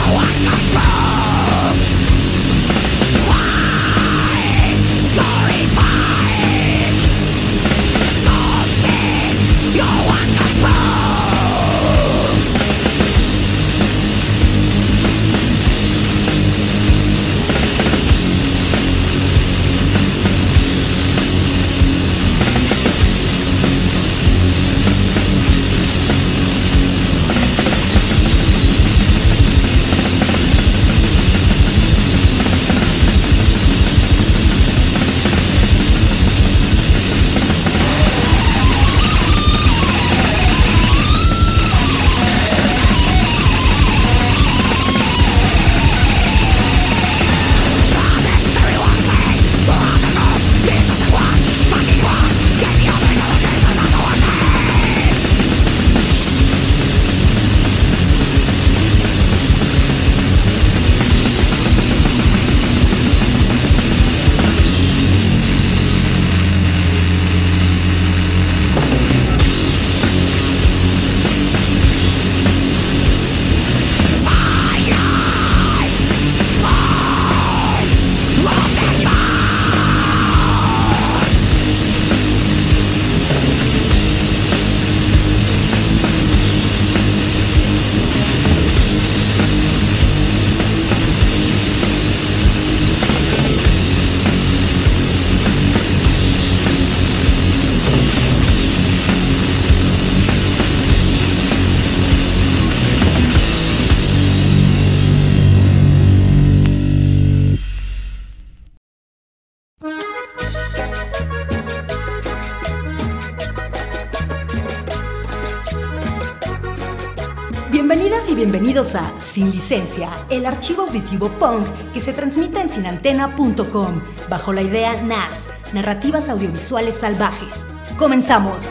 Bienvenidas y bienvenidos a Sin Licencia, el archivo auditivo punk que se transmite en sinantena.com, bajo la idea NAS, Narrativas Audiovisuales Salvajes. ¡Comenzamos!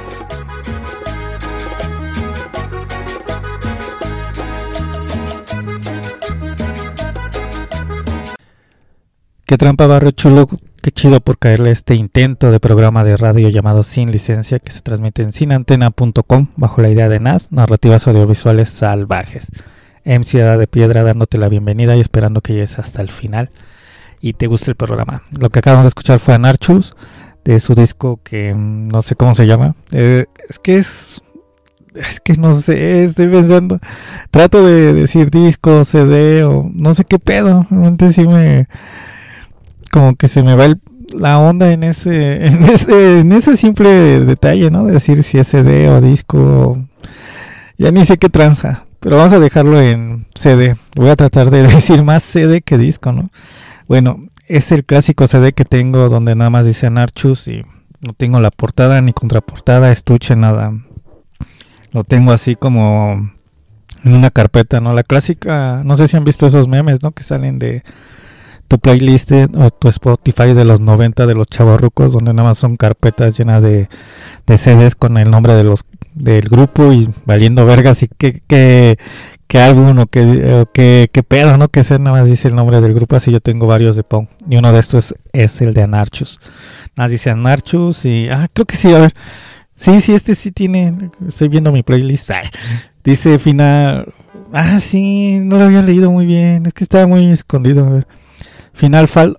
Qué trampa, barrio chulo, qué chido por caerle a este intento de programa de radio llamado Sin Licencia que se transmite en sinantena.com bajo la idea de NAS, Narrativas Audiovisuales Salvajes. MC Edad de Piedra dándote la bienvenida y esperando que llegues hasta el final y te guste el programa. Lo que acabamos de escuchar fue Anarchus, de su disco que no sé cómo se llama. Es que no sé, estoy pensando, trato de decir disco, CD o no sé qué pedo. Realmente sí como que se me va la onda en ese simple detalle, ¿no? De decir si es CD o disco, ya ni sé qué tranza, pero vamos a dejarlo en CD. Voy a tratar de decir más CD que disco, ¿no? Bueno, es el clásico CD que tengo donde nada más dice Anarchus y no tengo la portada ni contraportada, estuche, nada. Lo tengo así como en una carpeta, ¿no? La clásica, no sé si han visto esos memes, ¿no? Que salen de tu playlist o tu Spotify de los 90 de los chavorrucos, donde nada más son carpetas llenas de CDs con el nombre del grupo y valiendo vergas y qué álbum o qué pedo, ¿no? Que nada más dice el nombre del grupo. Así yo tengo varios de punk y uno de estos es el de Anarchus. Nada más dice Anarchus y creo que sí, a ver. Sí, este sí tiene, estoy viendo mi playlist. Dice final. Sí, no lo había leído muy bien, es que estaba muy escondido. A ver. Final Fall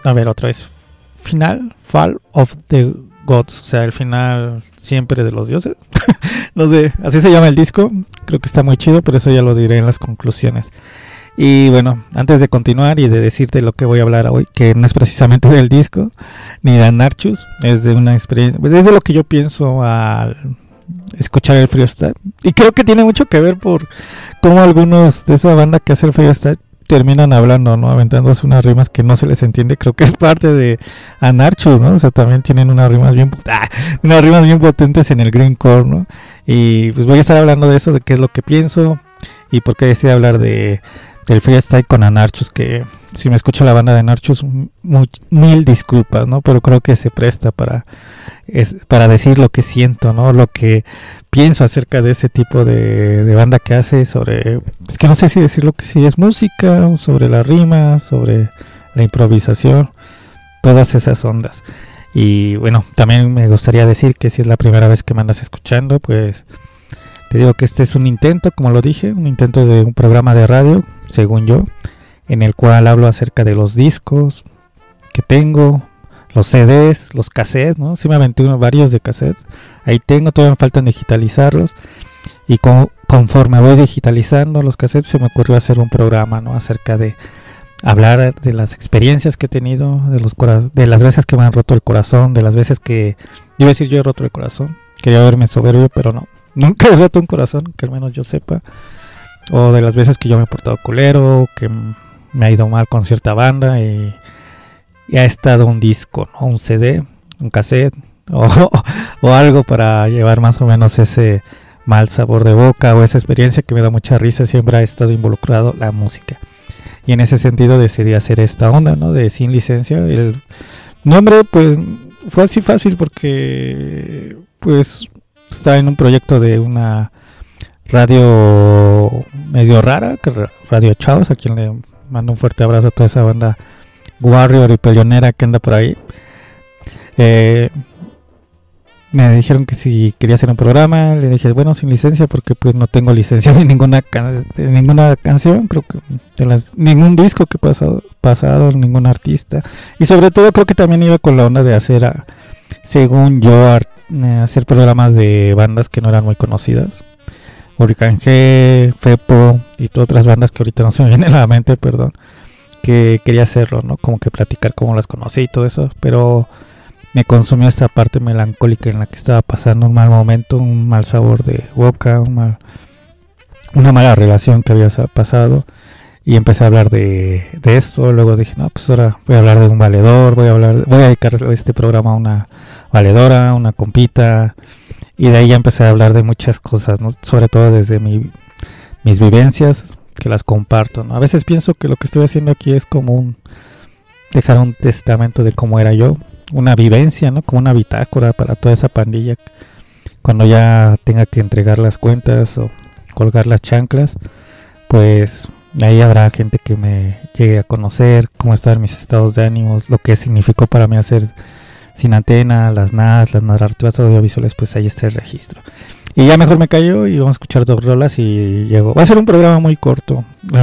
of the Gods, o sea, el final siempre de los dioses. No sé, así se llama el disco. Creo que está muy chido, pero eso ya lo diré en las conclusiones. Y bueno, antes de continuar y de decirte lo que voy a hablar hoy, que no es precisamente del disco ni de Anarchus, es de una experiencia, desde lo que yo pienso al escuchar el freestyle. Y creo que tiene mucho que ver por cómo algunos de esa banda que hace el freestyle terminan hablando, ¿no? Aventándose unas rimas que no se les entiende. Creo que es parte de Anarchus, ¿no? O sea, también tienen unas rimas bien potentes en el greencore, ¿no? Y pues voy a estar hablando de eso, de qué es lo que pienso y por qué decidí hablar del freestyle con Anarchus, que si me escucha la banda de Anarchus, mil disculpas, ¿no? Pero creo que se presta para decir lo que siento, ¿no? Lo que pienso acerca de ese tipo de banda que hace sobre, es que no sé si decirlo que sí es música, sobre la rima, sobre la improvisación, todas esas ondas. Y bueno, también me gustaría decir que si es la primera vez que me andas escuchando, pues te digo que este es un intento, como lo dije, un intento de un programa de radio según yo, en el cual hablo acerca de los discos que tengo, los CDs, los cassettes, ¿no? Sí me aventé varios de cassettes, ahí tengo, todavía me faltan digitalizarlos, y conforme voy digitalizando los cassettes se me ocurrió hacer un programa, ¿no? Acerca de hablar de las experiencias que he tenido, de las veces que me han roto el corazón, de las veces que, yo iba a decir yo he roto el corazón, quería verme soberbio, pero no, nunca he roto un corazón, que al menos yo sepa, o de las veces que yo me he portado culero, que me ha ido mal con cierta banda, y ha estado un disco, ¿no? Un CD, un cassette, o algo para llevar más o menos ese mal sabor de boca, o esa experiencia que me da mucha risa. Siempre ha estado involucrado la música, y en ese sentido decidí hacer esta onda, ¿no? De Sin Licencia. El nombre pues fue así fácil porque pues estaba en un proyecto de una radio medio rara, Radio Chavos, a quien le mando un fuerte abrazo a toda esa banda Warrior y peleonera que anda por ahí. Me dijeron que si quería hacer un programa, le dije bueno, sin licencia, porque pues no tengo licencia de ninguna canción, creo que ningún disco que he pasado, ningún artista, y sobre todo creo que también iba con la onda de hacer, según yo, hacer programas de bandas que no eran muy conocidas, Hurricane G, Fepo y todas otras bandas que ahorita no se me vienen a la mente, perdón, que quería hacerlo, ¿no? Como que platicar cómo las conocí y todo eso, pero me consumió esta parte melancólica en la que estaba pasando un mal momento, un mal sabor de boca, una mala relación que había pasado, y empecé a hablar de esto. Luego dije, no, pues ahora voy a hablar de un valedor, voy a dedicar este programa a una valedora, una compita, y de ahí ya empecé a hablar de muchas cosas, ¿no? Sobre todo desde mis vivencias, que las comparto, ¿no? A veces pienso que lo que estoy haciendo aquí es como dejar un testamento de cómo era yo, una vivencia, ¿no? Como una bitácora para toda esa pandilla. Cuando ya tenga que entregar las cuentas o colgar las chanclas, pues ahí habrá gente que me llegue a conocer cómo están mis estados de ánimos, lo que significó para mí hacer Sin Antena, las NAS, las narrativas audiovisuales. Pues ahí está el registro. Y ya mejor me callo y vamos a escuchar 2 rolas y llego. Va a ser un programa muy corto,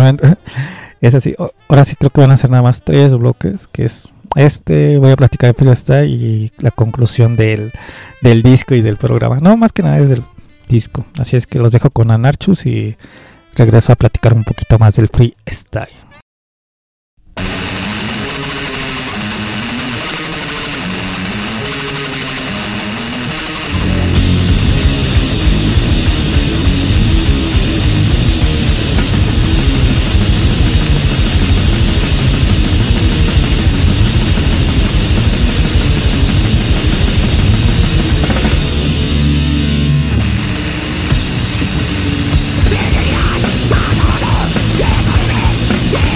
es así. Ahora sí creo que van a ser nada más 3 bloques, que es voy a platicar de freestyle y la conclusión del disco y del programa. No, más que nada es del disco. Así es que los dejo con Anarchus y regreso a platicar un poquito más del freestyle. Yeah.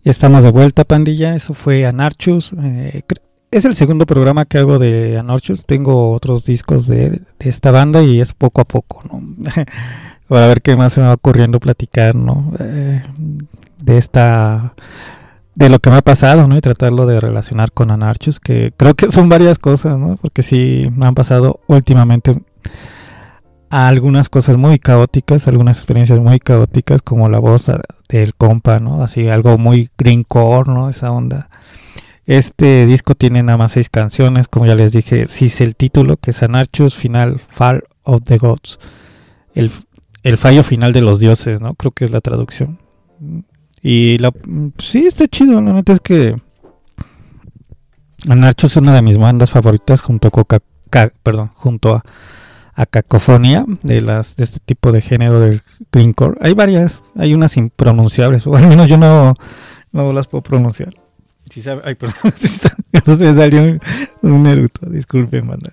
Estamos de vuelta, pandilla. Eso fue Anarchus. Es el segundo programa que hago de Anarchus. Tengo otros discos de esta banda y es poco a poco, ¿no? Para ver qué más se me va ocurriendo platicar, ¿no? De lo que me ha pasado, ¿no? Y tratarlo de relacionar con Anarchus, que creo que son varias cosas, ¿no? Porque sí me han pasado últimamente algunas cosas muy caóticas, algunas experiencias muy caóticas, como la voz del compa, ¿no? Así algo muy grindcore, ¿no? Esa onda. Este disco tiene nada más 6 canciones, como ya les dije, sí es el título, que es Anarchus Final Fall of the Gods. El fallo final de los dioses, ¿no? Creo que es la traducción. Y sí, está chido, la neta es que Anarchus es una de mis bandas favoritas junto a Cacofonía de este tipo de género del grindcore. Hay varias, hay unas impronunciables, o al menos yo no las puedo pronunciar. Sí sabe, ay, perdón, me salió un eructo, disculpen, banda.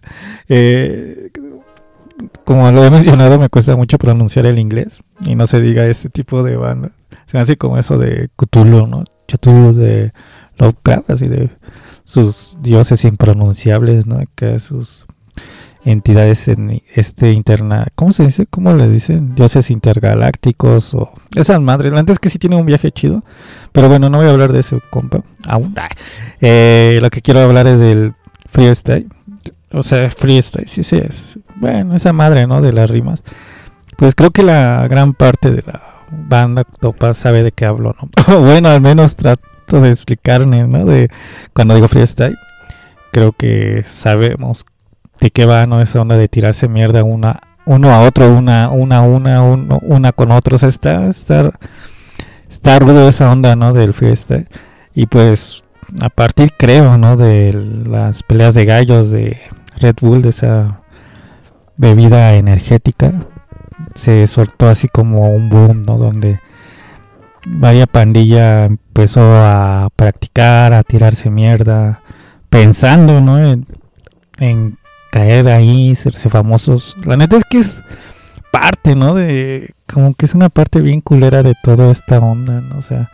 Como lo he mencionado, me cuesta mucho pronunciar el inglés y no se diga este tipo de bandas. Se me hace como eso de Cthulhu, ¿no? Cthulhu de Lovecraft, así de sus dioses impronunciables, ¿no? Que sus entidades ¿cómo se dice? ¿Cómo le dicen? Dioses intergalácticos o esas madres. Antes que sí tiene un viaje chido, pero bueno, no voy a hablar de ese compa aún. Lo que quiero hablar es del freestyle. O sea, freestyle, sí es. Bueno, esa madre, ¿no? De las rimas. Pues creo que la gran parte de la banda topa sabe de qué hablo, ¿no? Bueno, al menos trato de explicarme, ¿no? De cuando digo freestyle, creo que sabemos de qué va, ¿no? Esa onda de tirarse mierda uno a otro, una con otros. O sea, está rudo esa onda, ¿no? Del freestyle. Y pues a partir, creo, ¿no? De las peleas de gallos de Red Bull, de esa bebida energética, se soltó así como un boom, ¿no? Donde varias pandilla empezó a practicar, a tirarse mierda, pensando, ¿no? En caer ahí, serse famosos. La neta es que es parte, ¿no? De como que es una parte bien culera de toda esta onda, ¿no? O sea,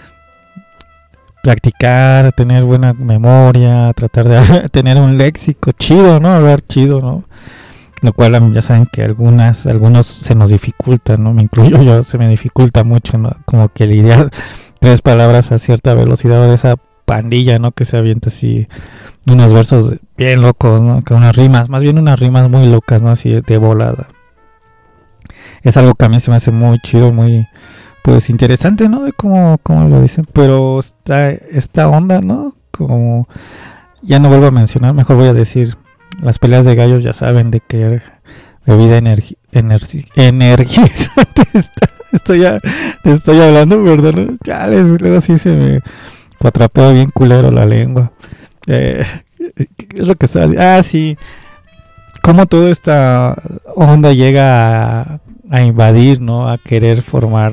practicar, tener buena memoria, tratar de tener un léxico chido, ¿no? Hablar chido, ¿no? Lo cual ya saben que algunos se nos dificulta, ¿no? Me incluyo yo, se me dificulta mucho, ¿no? Como que lidiar 3 palabras a cierta velocidad de esa pandilla, ¿no? Que se avienta así unos versos bien locos, ¿no? Que unas rimas muy locas, ¿no? Así de volada. Es algo que a mí se me hace muy chido, muy pues interesante, ¿no? De cómo lo dicen, pero esta onda, ¿no? Como ya no vuelvo a mencionar, mejor voy a decir las peleas de gallos, ya saben de qué bebida energizante estoy hablando, ¿verdad? ¿No? Ya luego sí se me atrapó bien culero la lengua. ¿Qué es lo que estaba diciendo? Ah, sí. Cómo toda esta onda llega a invadir, ¿no? A querer formar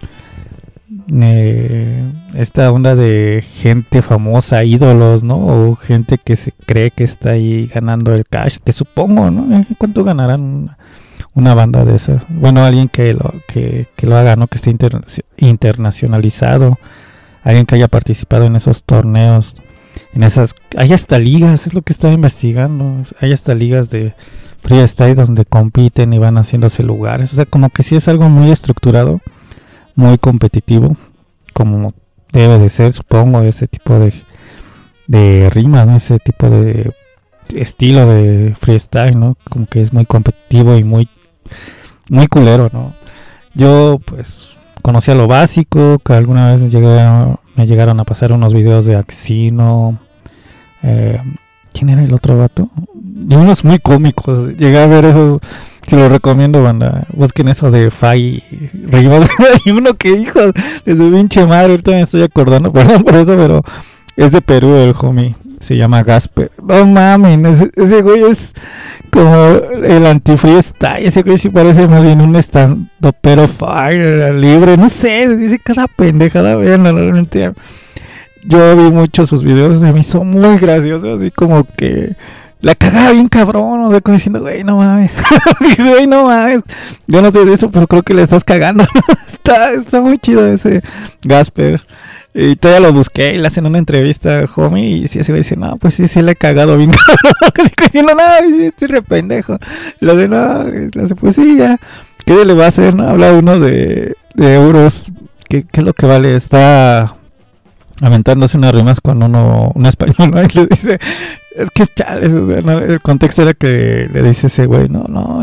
esta onda de gente famosa, ídolos, ¿no? O gente que se cree que está ahí ganando el cash, que supongo, ¿no? ¿Cuánto ganarán una banda de esas? Bueno, alguien que lo haga, ¿no? Que esté internacionalizado, alguien que haya participado en esos torneos, hay hasta ligas, es lo que estaba investigando, hay hasta ligas de freestyle donde compiten y van haciéndose lugares, o sea, como que sí es algo muy estructurado, muy competitivo, como debe de ser, supongo, ese tipo de rimas, ¿no? Ese tipo de estilo de freestyle, ¿no? Como que es muy competitivo y muy culero, ¿no? Yo pues conocía lo básico, que alguna vez me llegaron a pasar unos videos de Axino. ¿Quién era el otro vato? Y unos muy cómicos. Llegué a ver esos. Si los recomiendo, banda. Busquen eso de Fai Rivas. Hay uno que, hijo de su pinche madre. Ahorita me estoy acordando. Perdón por eso, pero es de Perú el homie. Se llama Gasper. No mames. Ese güey es como el anti-freestyle. Ese güey sí parece más bien un stand-up, pero fire, libre. No sé. Dice cada pendejada. Vean, realmente. Yo vi muchos sus videos. Se me hizo muy gracioso. Así como que la cagaba bien cabrón, o sea, como diciendo, güey, no mames. Sí, güey, no mames. Yo no sé de eso, pero creo que le estás cagando. Está muy chido ese Gasper. Y todavía lo busqué y le hacen una entrevista al homie y ese güey dice, no, pues sí le he cagado bien cabrón. Casi diciendo, no, sí, estoy re pendejo. Lo de no, le hace, pues sí, ya. ¿Qué le va a hacer, no? Habla uno de euros. ¿Qué es lo que vale? Está aventándose unas rimas con un español, ¿no? Y le dice, es que chales, o sea, no, el contexto era que le dice ese güey, no,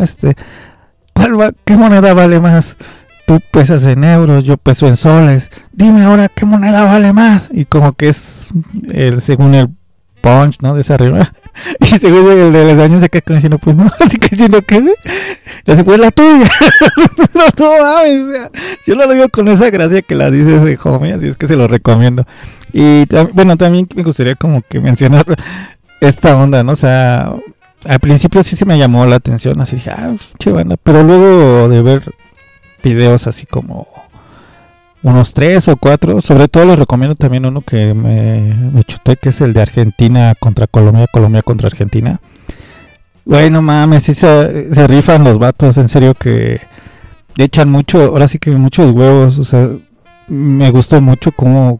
¿qué moneda vale más? Tú pesas en euros, yo peso en soles. Dime ahora qué moneda vale más. Y como que es según el punch, ¿no? De esa rima. Y según el de los años se queda diciendo, pues no, así que diciendo que ya se pues la tuya. No mames, o sea, yo lo digo con esa gracia que la dice ese homie, así es que se lo recomiendo. Y bueno, también me gustaría como que mencionar esta onda, ¿no? O sea, al principio sí se me llamó la atención, así dije, che banda, pero luego de ver videos así como unos 3 o 4, sobre todo les recomiendo también uno que me chuté, que es el de Argentina contra Colombia, Colombia contra Argentina. Bueno, mames, sí se rifan los vatos, en serio que le echan mucho, ahora sí que muchos huevos, o sea, me gustó mucho como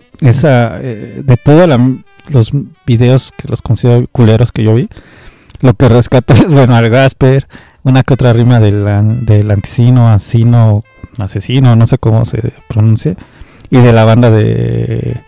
de todos los videos que los considero culeros que yo vi, lo que rescató es, bueno, al Gasper, una que otra rima del asesino, no sé cómo se pronuncia, y de la banda del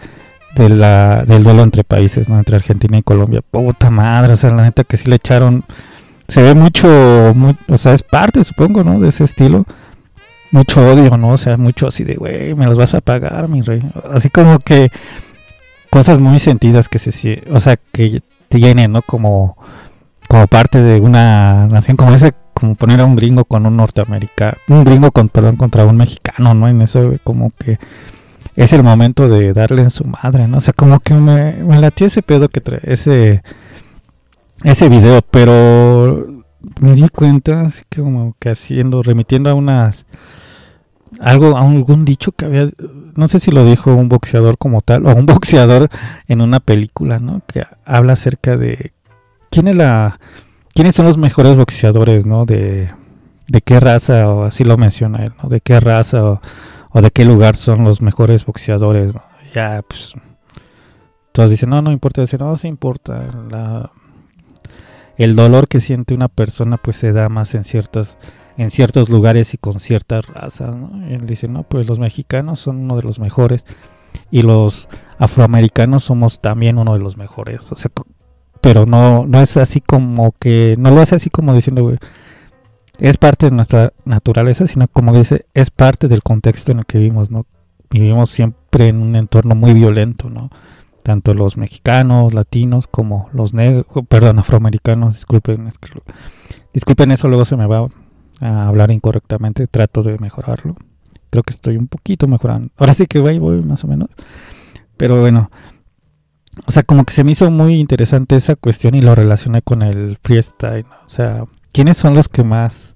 duelo entre países, ¿no? Entre Argentina y Colombia. Puta madre, o sea, la neta que sí le echaron, se ve mucho, o sea, es parte, supongo, ¿no? De ese estilo, mucho odio, ¿no? O sea, mucho así de, güey, me los vas a pagar, mi rey. Así como que cosas muy sentidas que o sea, que tienen, ¿no? Como parte de una nación, como poner a un gringo con un norteamericano, contra un mexicano, ¿no? En eso como que es el momento de darle en su madre, ¿no? O sea, como que me latió ese pedo que trae ese video, pero me di cuenta, así que como que remitiendo a algún dicho que había, no sé si lo dijo un boxeador como tal, o un boxeador en una película, ¿no? Que habla acerca de ¿quiénes son los mejores boxeadores, ¿no? De qué raza, o así lo menciona él, ¿no? De qué raza o de qué lugar son los mejores boxeadores, ¿no? Ya, pues, todos dicen, no importa. Dicen, no, sí importa. El dolor que siente una persona, pues, se da más en ciertos lugares y con ciertas razas, ¿no? Y él dice, no, pues los mexicanos son uno de los mejores y los afroamericanos somos también uno de los mejores, o sea, pero no es así como que, no lo hace así como diciendo, güey, es parte de nuestra naturaleza, sino como dice, es parte del contexto en el que vivimos, ¿no? Vivimos siempre en un entorno muy violento, ¿no? Tanto los mexicanos, latinos, como los afroamericanos, disculpen eso, luego se me va a hablar incorrectamente, trato de mejorarlo, creo que estoy un poquito mejorando, ahora sí que voy más o menos, pero bueno. O sea, como que se me hizo muy interesante esa cuestión y lo relacioné con el freestyle, ¿no? O sea, ¿quiénes son los que más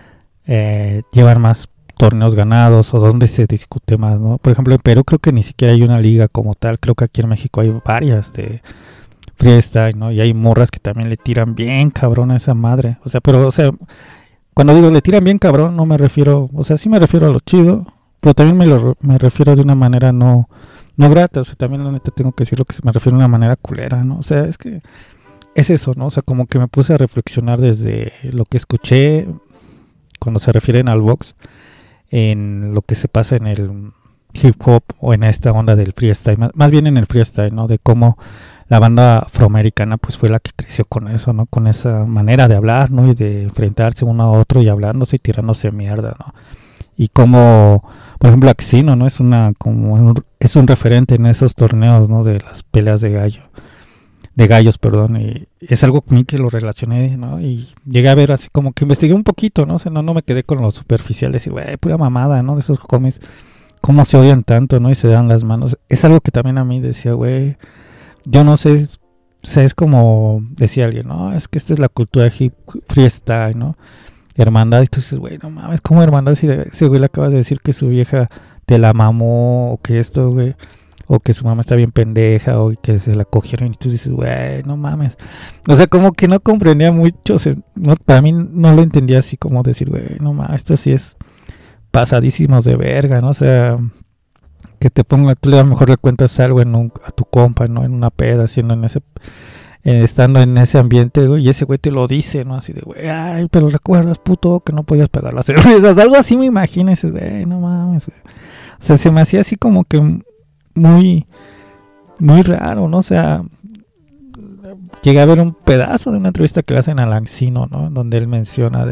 llevan más torneos ganados o dónde se discute más, ¿no? Por ejemplo, en Perú creo que ni siquiera hay una liga como tal. Creo que aquí en México hay varias de freestyle, ¿no? Y hay morras que también le tiran bien cabrón a esa madre. O sea, cuando digo le tiran bien cabrón, no me refiero, o sea, sí me refiero a lo chido, pero también me refiero de una manera no grata, o sea, también la neta tengo que decir lo que me refiero de una manera culera, ¿no? O sea, es que es eso, ¿no? O sea, como que me puse a reflexionar desde lo que escuché cuando se refieren al box, en lo que se pasa en el hip hop o en esta onda del freestyle, más bien en el freestyle, ¿no? De cómo la banda afroamericana pues fue la que creció con eso, ¿no? Con esa manera de hablar, ¿no? Y de enfrentarse uno a otro y hablándose y tirándose mierda, ¿no? Y como, por ejemplo, Axino, ¿no? Es un referente en esos torneos, ¿no? De las peleas de gallos, perdón, y es algo con mí que lo relacioné, ¿no? Y llegué a ver así como que investigué un poquito, ¿no? O sea, no me quedé con lo superficial, y güey, pura mamada, ¿no? De esos cómics, cómo se odian tanto, ¿no? Y se dan las manos. Es algo que también a mí decía, güey, yo no sé, es como decía alguien, no, es que esta es la cultura hip freestyle, ¿no? Hermandad, y tú dices, güey, no mames, ¿cómo hermandad? Si ese güey le acabas de decir que su vieja te la mamó, o que esto, güey, o que su mamá está bien pendeja, o que se la cogieron, y tú dices, güey, no mames. O sea, como que no comprendía mucho, o sea, para mí no lo entendía así como decir, güey, no mames, esto sí es pasadísimos de verga, ¿no? O sea, que te ponga, tú a lo mejor le cuentas algo a tu compa, ¿no? En una peda, estando en ese ambiente, güey, y ese güey te lo dice, ¿no? Así de, güey, ay, pero recuerdas, puto, que no podías pagar las cervezas, algo así me imagino, y dices, güey, no mames, güey. O sea, se me hacía así como que muy, muy raro, ¿no? O sea, llegué a ver un pedazo de una entrevista que le hacen a Lancino, ¿no? Donde él menciona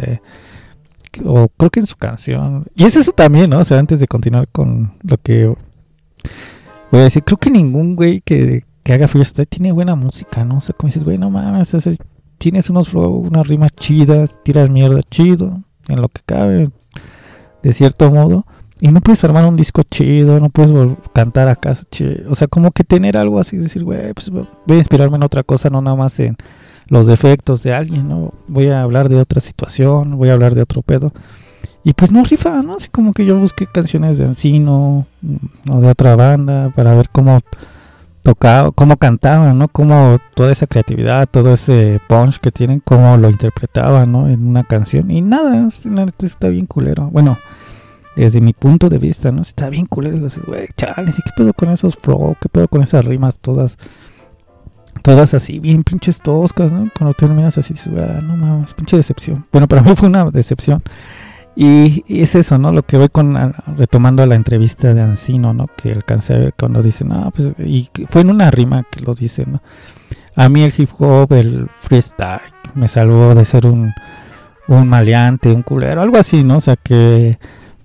o creo que en su canción, y es eso también, ¿no? O sea, antes de continuar con lo que voy a decir, creo que ningún güey que haga freestyle tiene buena música, ¿no? O sea, como dices, güey, no mames, tienes unas rimas chidas, tiras mierda chido, en lo que cabe, de cierto modo, y no puedes armar un disco chido, no puedes cantar acá chido, o sea, como que tener algo así, decir, güey, pues voy a inspirarme en otra cosa, no nada más en los defectos de alguien, ¿no? Voy a hablar de otra situación, voy a hablar de otro pedo. Y pues no rifa, ¿no? Así como que yo busqué canciones de Ancino o de otra banda para ver cómo tocaba, cómo cantaban, ¿no? Cómo toda esa creatividad, todo ese punch que tienen, cómo lo interpretaban, ¿no? En una canción. Y nada, está bien culero. Bueno, desde mi punto de vista, ¿no? Está bien culero. Digo, güey, chales, ¿y qué pedo con esos flow? ¿Qué pedo con esas rimas todas así, bien pinches toscas, ¿no? Cuando terminas así, dices, güey, no mames, pinche decepción. Bueno, para mí fue una decepción. Y es eso, ¿no? Lo que voy retomando la entrevista de Ancino, ¿no? Que alcancé a ver cuando dice, no, pues, y fue en una rima que lo dice, ¿no? A mí el hip hop, el freestyle, me salvó de ser un maleante, un culero, algo así, ¿no? O sea, que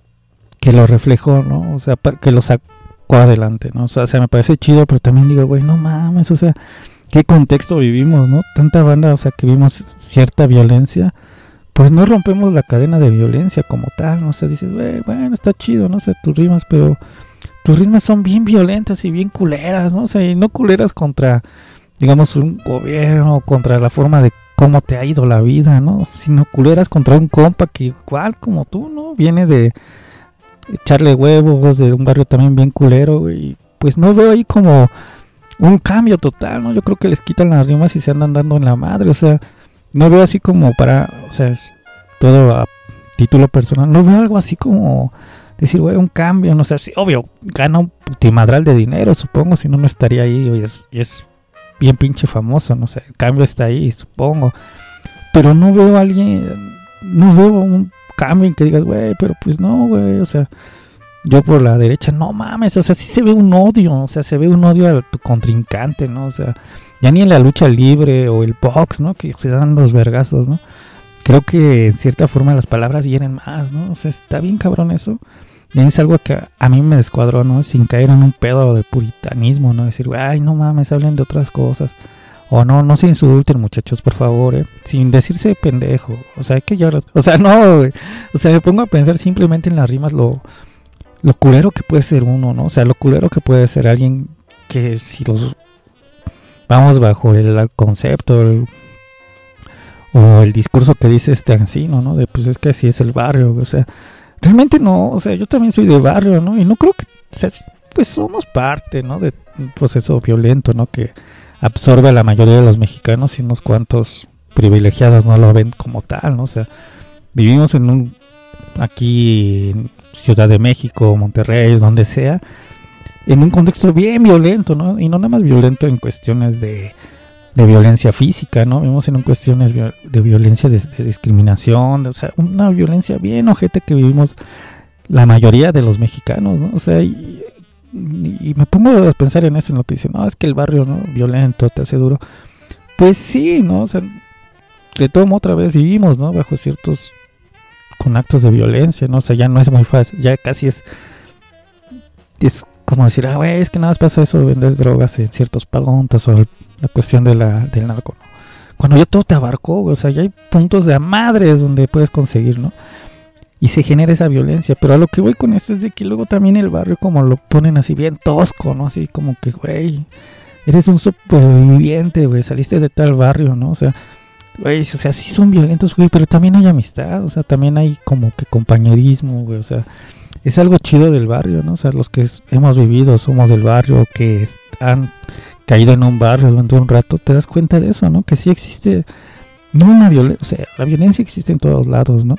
lo reflejó, ¿no? O sea, que lo sacó adelante, ¿no? O sea, me parece chido, pero también digo, güey, no mames, o sea, ¿qué contexto vivimos, no? Tanta banda, o sea, que vimos cierta violencia, pues no rompemos la cadena de violencia como tal, ¿no? O sea, dices, güey, bueno, está chido, no sé, tus rimas, pero tus rimas son bien violentas y bien culeras, ¿no? O sea, y no culeras contra, digamos, un gobierno, contra la forma de cómo te ha ido la vida, ¿no? Sino culeras contra un compa que igual como tú, ¿no? Viene de echarle huevos, de un barrio también bien culero, y pues no veo ahí como un cambio total, ¿no? Yo creo que les quitan las rimas y se andan dando en la madre, o sea, no veo así como o sea, es todo a título personal, no veo algo así como decir, güey, un cambio, no sé, sí, obvio, gana un putimadral de dinero, supongo, si no, no estaría ahí, y es bien pinche famoso, no sé, el cambio está ahí, supongo, pero no veo a alguien, no veo un cambio en que digas, güey, pero pues no, güey, o sea, yo por la derecha, no mames, o sea, sí se ve un odio, o sea, se ve un odio a tu contrincante, ¿no? O sea, ya ni en la lucha libre o el box, ¿no? Que se dan los vergazos, ¿no? Creo que en cierta forma las palabras hieren más, ¿no? O sea, está bien cabrón eso. Y es algo que a mí me descuadró, ¿no? Sin caer en un pedo de puritanismo, ¿no? Decir, ay, no mames, hablen de otras cosas. O no se insulten, muchachos, por favor, sin decirse pendejo. O sea, hay que ya... O sea, no, güey. O sea, me pongo a pensar simplemente en las rimas lo culero que puede ser uno, ¿no? O sea, lo culero que puede ser alguien que si los... Vamos bajo el concepto o el discurso que dice Ancino, ¿no? De pues es que así es el barrio, o sea... Realmente no, o sea, yo también soy de barrio, ¿no? Y no creo que... O sea, pues somos parte, ¿no? De un proceso violento, ¿no? Que absorbe a la mayoría de los mexicanos y unos cuantos privilegiados no lo ven como tal, ¿no? O sea, vivimos aquí en Ciudad de México, Monterrey, donde sea, en un contexto bien violento, ¿no? Y no nada más violento en cuestiones de violencia física, ¿no? Vivimos en cuestiones de violencia de discriminación, o sea, una violencia bien ojete que vivimos la mayoría de los mexicanos, ¿no? O sea, y me pongo a pensar en eso, en lo que dicen, no, es que el barrio, ¿no? Violento, te hace duro. Pues sí, ¿no? O sea, de todo modo otra vez vivimos, ¿no? Bajo ciertos, con actos de violencia, ¿no? O sea, ya no es muy fácil, ya casi es como decir, güey, es que nada más pasa eso de vender drogas en ciertos pagontas o la cuestión del narco, ¿no? Cuando ya todo te abarcó, o sea, ya hay puntos de a madres donde puedes conseguir, ¿no? Y se genera esa violencia, pero a lo que voy con esto es de que luego también el barrio como lo ponen así bien tosco, ¿no? Así como que, güey, eres un superviviente, güey, saliste de tal barrio, ¿no? O sea, güey, o sea, sí son violentos, güey, pero también hay amistad, o sea, también hay como que compañerismo, güey, o sea, es algo chido del barrio, ¿no? O sea, los que hemos vivido, somos del barrio, que han caído en un barrio durante un rato, te das cuenta de eso, ¿no? Que sí existe, no una violencia, o sea, la violencia existe en todos lados, ¿no?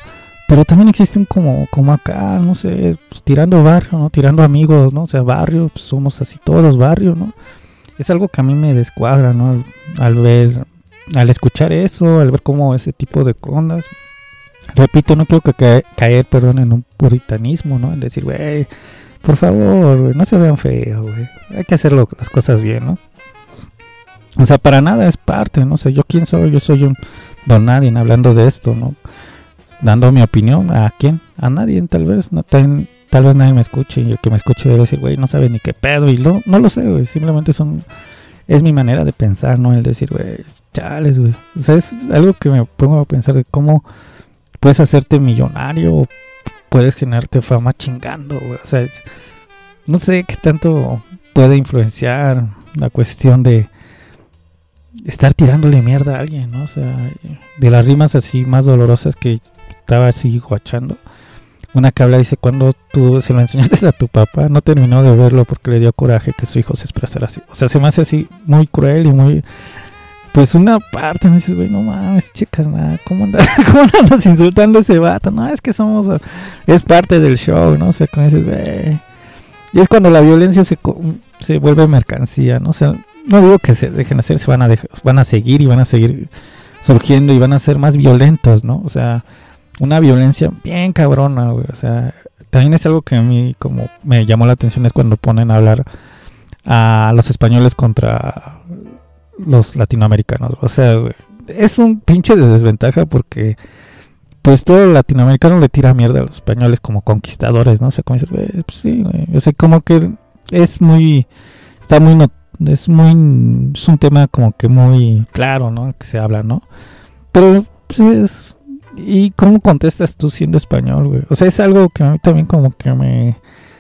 Pero también existen como acá, no sé, pues, tirando barrio, ¿no? Tirando amigos, ¿no? O sea, barrio, pues, somos así todos barrio, ¿no? Es algo que a mí me descuadra, ¿no? Al escuchar eso, al ver cómo ese tipo de cosas. Repito, no quiero caer, perdón, en un puritanismo, ¿no? En decir, güey, por favor, güey, no se vean feos, güey. Hay que hacer las cosas bien, ¿no? O sea, para nada es parte, no sé, yo quién soy, yo soy un don nadie hablando de esto, ¿no? Dando mi opinión, ¿a quién? A nadie, tal vez, no, tal vez nadie me escuche, y el que me escuche debe decir, güey, no sabe ni qué pedo, y no lo sé, güey, simplemente es mi manera de pensar, ¿no? El decir, güey, chales, güey. O sea, es algo que me pongo a pensar de cómo puedes hacerte millonario o puedes generarte fama chingando, güey. O sea, no sé qué tanto puede influenciar la cuestión de estar tirándole mierda a alguien, ¿no? O sea, de las rimas así más dolorosas que estaba así guachando. Una que habla dice, cuando tú se lo enseñaste a tu papá, no terminó de verlo porque le dio coraje que su hijo se expresara así. O sea, se me hace así muy cruel y muy... Pues una parte me dices, güey, no mames, chica, ¿cómo andas insultando a ese vato? No, es que es parte del show, ¿no? O sea, como dices, güey. Y es cuando la violencia se vuelve mercancía, ¿no? O sea, no digo que se dejen hacer, van a seguir y van a seguir surgiendo y van a ser más violentos, ¿no? O sea, una violencia bien cabrona, güey. O sea, también es algo que a mí como me llamó la atención es cuando ponen a hablar a los españoles contra los latinoamericanos. O sea, güey, es un pinche de desventaja porque pues todo el latinoamericano le tira mierda a los españoles como conquistadores, ¿no? O sea, como dices, güey, pues sí, güey. O sea, como que es un tema como que muy claro, ¿no? Que se habla, ¿no? Pero pues ¿y cómo contestas tú siendo español, güey? O sea, es algo que a mí también como que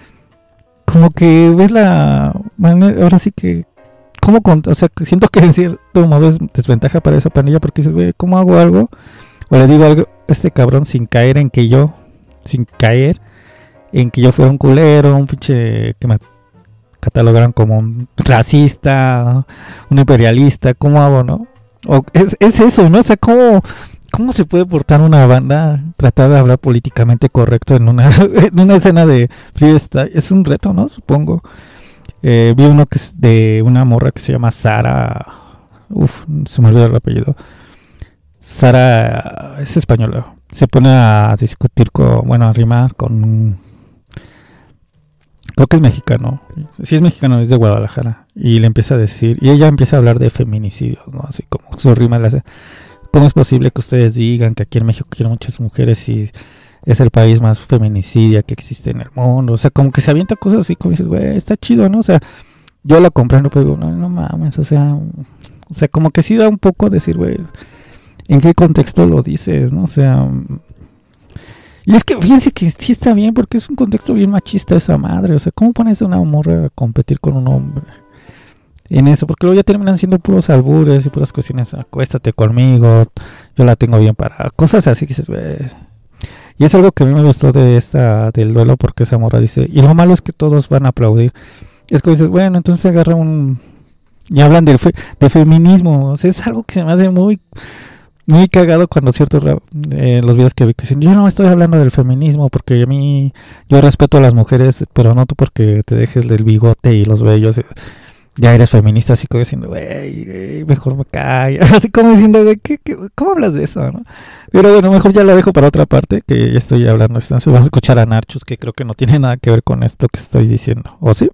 ves ahora sí que o sea, siento que en cierto modo es desventaja para esa pandilla porque dices, güey, ¿cómo hago algo? O le digo algo a este cabrón sin caer en que yo fuera un culero, un pinche que me catalogaron como un racista, un imperialista, ¿cómo hago, no? O es eso, ¿no? O sea, ¿cómo se puede portar una banda tratar de hablar políticamente correcto en una escena de freestyle? Es un reto, ¿no? Supongo. Vi uno que es de una morra que se llama Sara. Se me olvidó el apellido. Sara es española. Se pone a discutir a rimar con creo que es mexicano. Sí es mexicano, es de Guadalajara. Y le empieza a decir, y ella empieza a hablar de feminicidios, ¿no? Así como su rima le hace, ¿cómo es posible que ustedes digan que aquí en México quieren muchas mujeres y es el país más feminicidia que existe en el mundo? O sea, como que se avienta cosas así, como dices, güey, está chido, ¿no? O sea, yo la comprendo, pero digo, no mames, o sea, como que sí da un poco decir, güey, ¿en qué contexto lo dices, no? O sea, y es que fíjense que sí está bien, porque es un contexto bien machista esa madre. O sea, ¿cómo pones a una morra a competir con un hombre en eso? Porque luego ya terminan siendo puros albures y puras cuestiones, acuéstate conmigo, yo la tengo bien para cosas así que dices, güey. Y es algo que a mí me gustó del duelo, porque esa morra dice, y lo malo es que todos van a aplaudir. Es que dices, bueno, entonces agarra y hablan de feminismo. O sea, es algo que se me hace muy cagado cuando los videos que vi que dicen, yo no estoy hablando del feminismo porque yo respeto a las mujeres, pero no tú porque te dejes del bigote y los vellos, ya eres feminista, así como diciendo, güey, mejor me callo, así como diciendo, güey, ¿cómo hablas de eso, no? Pero bueno, mejor ya lo dejo para otra parte, que ya estoy hablando, vamos a escuchar a Narchus, que creo que no tiene nada que ver con esto que estoy diciendo, ¿o sí?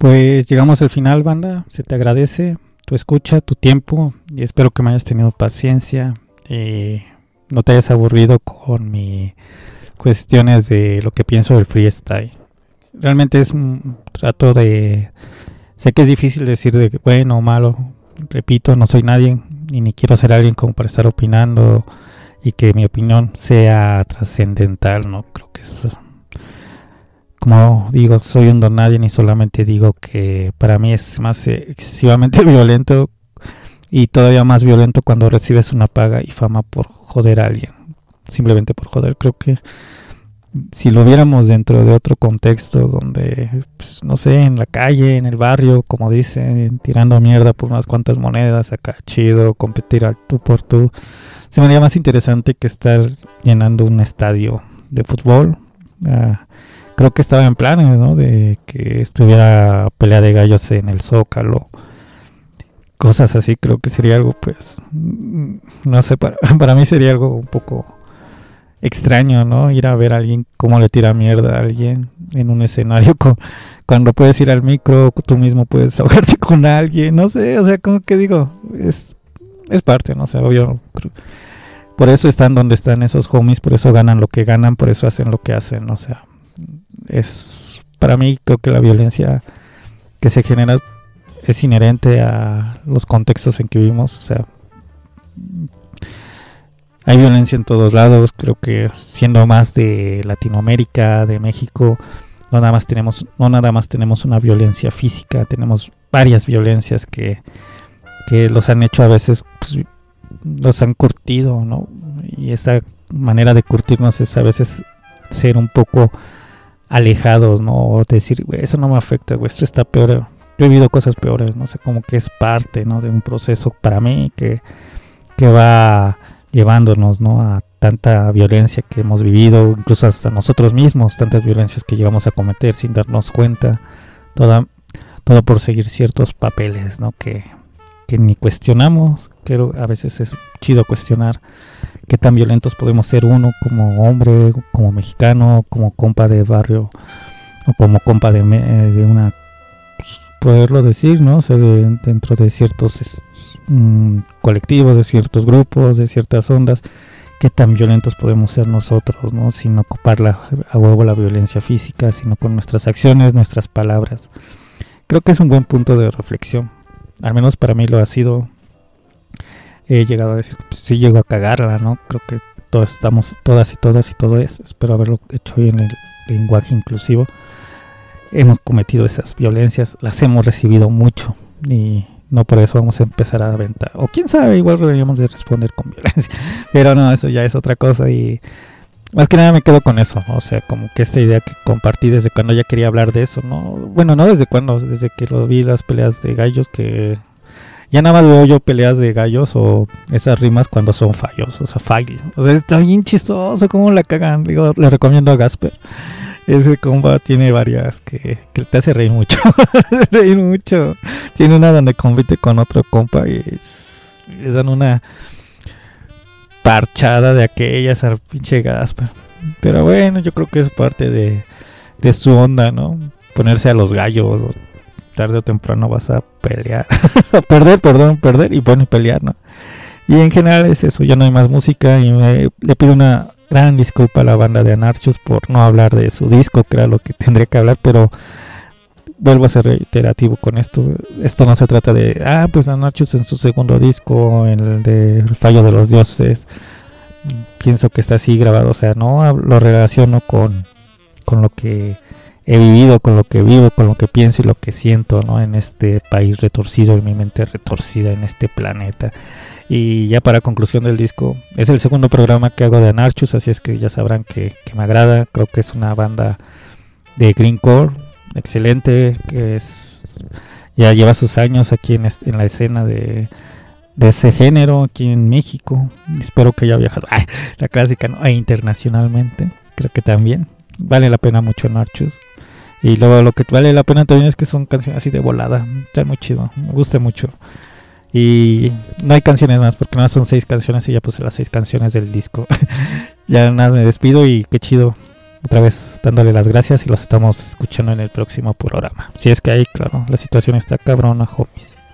Pues llegamos al final, banda. Se te agradece tu escucha, tu tiempo, y espero que me hayas tenido paciencia y no te hayas aburrido con mis cuestiones de lo que pienso del freestyle. Realmente es un trato de... Sé que es difícil decir de bueno o malo. Repito, no soy nadie y ni quiero ser alguien como para estar opinando y que mi opinión sea trascendental. No creo que eso... Como digo, soy un don nadie y solamente digo que para mí es más excesivamente violento y todavía más violento cuando recibes una paga y fama por joder a alguien. Simplemente por joder. Creo que si lo viéramos dentro de otro contexto donde, pues, no sé, en la calle, en el barrio, como dicen, tirando mierda por unas cuantas monedas, acá chido, competir al tú por tú, se me haría más interesante que estar llenando un estadio de fútbol. Creo que estaba en planes, ¿no? De que estuviera pelea de gallos en el Zócalo. Cosas así, creo que sería algo, pues, no sé, para mí sería algo un poco extraño, ¿no? Ir a ver a alguien cómo le tira mierda a alguien en un escenario cuando puedes ir al micro, tú mismo puedes ahogarte con alguien, no sé, o sea, como que digo, es parte, ¿no? O sea, obvio, por eso están donde están esos homies, por eso ganan lo que ganan, por eso hacen lo que hacen, o sea, es, para mí creo que la violencia que se genera es inherente a los contextos en que vivimos, o sea, hay violencia en todos lados. Creo que siendo más de Latinoamérica, de México, no nada más tenemos una violencia física, tenemos varias violencias que los han hecho a veces, pues, los han curtido, ¿no? Y esa manera de curtirnos es a veces ser un poco alejados, ¿no? O decir, güey, eso no me afecta, güey, esto está peor. Yo he vivido cosas peores, no sé, como que es parte, ¿no? De un proceso para mí que va llevándonos, ¿no? A tanta violencia que hemos vivido, incluso hasta nosotros mismos, tantas violencias que llegamos a cometer sin darnos cuenta, todo por seguir ciertos papeles, ¿no? Que ni cuestionamos. Creo a veces es chido cuestionar qué tan violentos podemos ser uno como hombre, como mexicano, como compa de barrio o como compa de una, pues, poderlo decir, ¿no? O sea, dentro de ciertos colectivos, de ciertos grupos, de ciertas ondas, qué tan violentos podemos ser nosotros, ¿no? Sin ocupar a huevo la violencia física, sino con nuestras acciones, nuestras palabras. Creo que es un buen punto de reflexión, al menos para mí lo ha sido. He llegado a decir, pues, sí llego a cagarla, ¿no? Creo que todos estamos, todas y todo eso, espero haberlo hecho bien en el lenguaje inclusivo. Hemos cometido esas violencias, las hemos recibido mucho y no por eso vamos a empezar a aventar, o quién sabe, igual deberíamos de responder con violencia, pero no, eso ya es otra cosa. Y más que nada me quedo con eso, ¿no? O sea, como que esta idea que compartí desde cuando ya quería hablar de eso, ¿no? Bueno, no desde cuando, desde que lo vi las peleas de gallos, que ya nada más veo yo peleas de gallos o esas rimas cuando son fallos, o sea, fail. O sea, está bien chistoso cómo la cagan. Digo, le recomiendo a Gasper. Ese compa tiene varias que te hace reír mucho. Reír mucho. Tiene una donde compite con otro compa y le dan una parchada de aquellas al pinche Gasper. Pero bueno, yo creo que es parte de su onda, ¿no? Ponerse a los gallos. Tarde o temprano vas a pelear. A perder y bueno, pelear, ¿no? Y en general es eso. Ya no hay más música y le pido una gran disculpa a la banda de Anarchus por no hablar de su disco, que era lo que tendría que hablar, pero vuelvo a ser reiterativo con esto. Esto no se trata de, pues Anarchus en su segundo disco, en el de El Fallo de los Dioses, pienso que está así grabado, o sea, no lo relaciono con lo que he vivido, con lo que vivo, con lo que pienso y lo que siento, ¿no? En este país retorcido, en mi mente retorcida, en este planeta. Y ya para conclusión del disco, es el segundo programa que hago de Anarchus, así es que ya sabrán que me agrada. Creo que es una banda de greencore excelente, que ya lleva sus años aquí en la escena de ese género aquí en México. Espero que haya viajado la clásica, ¿no? E internacionalmente, creo que también vale la pena mucho Anarchus. Y luego lo que vale la pena también es que son canciones así de volada, está muy chido, me gusta mucho. Y no hay canciones más, porque nada, son 6 canciones y ya puse las 6 canciones del disco. Ya nada, me despido y qué chido otra vez dándole las gracias y los estamos escuchando en el próximo programa. Si es que ahí, claro, la situación está cabrona, homies.